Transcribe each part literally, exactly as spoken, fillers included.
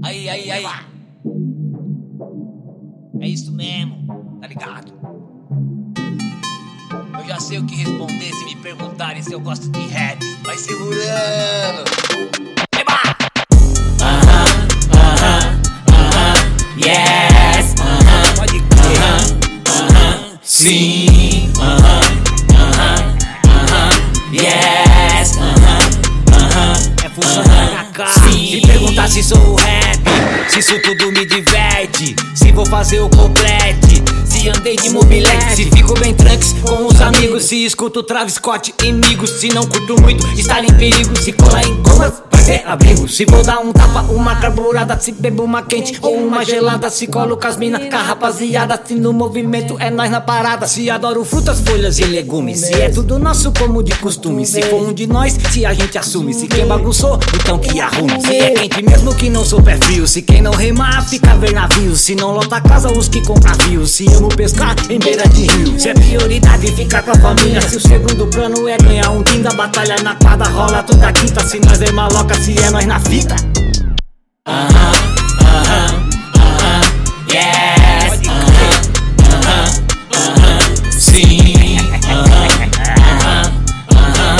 Aí, aí, aí. É isso mesmo, tá ligado? Eu já sei o que responder se me perguntarem se eu gosto de rap. Vai segurando. Eba! Aham, aham, aham, yes, aham, Pode crer. aham, sim, aham, aham, aham, yes, aham, aham, É funcionar na cara. se perguntar se sou rap, se isso tudo me diverte, se vou fazer o complete, se andei de mobilete, se fico bem tranks com os amigos, se escuto Travis Scott e Migos, se não curto muito estar em perigo, se colar em gomas vai ter abrigo, se vou dar um tapa, uma carburada, se bebo uma quente ou uma gelada, se colo com as mina, com a rapaziada, se no movimento é nós na parada, se adoro frutas, folhas e legumes, se é tudo nosso como de costume, se for um de nós, se a gente assume, se quem bagunçou, então que arrume, se é quente mesmo que não sou pé frio, se quem não remar fica ver navios, se não lota a casa os que compra fios, se amo pescar em beira de rio, se é prioridade ficar com a família, se o segundo plano é ganhar um din da batalha na quadra, rola toda quinta, se nós é maloca, se é nós na fita. Aham, aham, aham, yes, aham, aham, aham, sim, aham, aham, aham,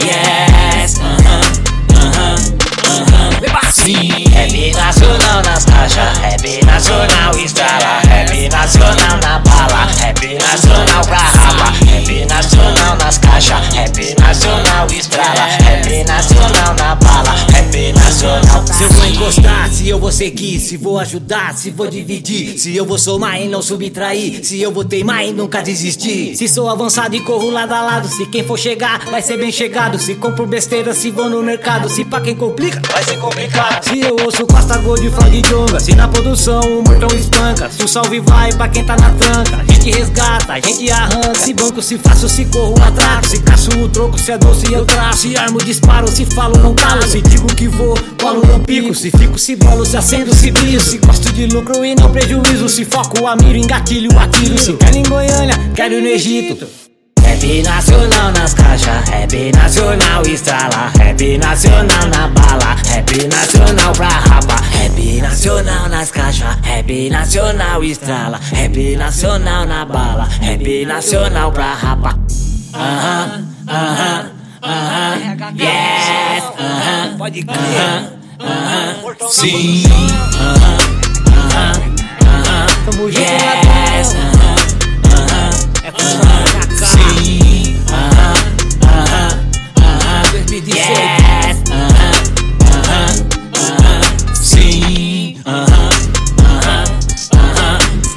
yes, aham, aham, aham, sim. Rap nacional nas caixas, rap nacional estrala, rap nacional na bala, rap nacional pra rapa, rap nacional nas caixas, rap nacional estrala, rap nacional na bala, rap nacional pra Se eu vou encostar, se eu vou seguir, se vou ajudar, se vou dividir, se eu vou somar e não subtrair, se eu vou teimar e nunca desistir, se sou avançado e corro lado a lado, se quem for chegar vai ser bem chegado, se compro besteira, se vou no mercado, se pra quem complica vai ser complicado. se eu ouço Costa Gold e Frog Jonga, se na produção o mortão espanca, se o salve vai pra quem tá na tranca, a gente resgata, a gente arranca, se banco, se faço, se corro um atraco, se caço o troco, se é doce eu traço, se armo, disparo, se falo, não calo, se digo que vou, colo, não pico, se fico, se bolo, se acendo, se briso, se gosto de lucro e não prejuízo, se foco, a miro, engatilho, atiro, se quero em Goiânia, quero no Egito. Rap nacional nas caixas, rap nacional estrala, rap nacional na bala, rap nacional pra rapa, rap nacional nas caixas, rap nacional estrala, rap nacional na bala, rap nacional pra rapa. Aham, aham, aham, yes, aham, Pode crer. aham, aham, sim, aham, aham, aham, Tamo junto, yes, aham, aham, É funcionar na cara. sim, aham, aham, aham, dois mil e dezoito. yes, aham, aham, aham, sim, aham, aham, aham,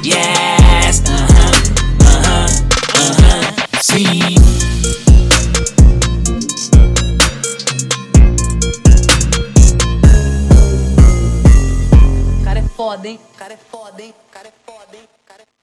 yes, aham, aham, aham, sim. O cara é foda, hein? O cara é foda, hein? O cara é foda, hein? O cara é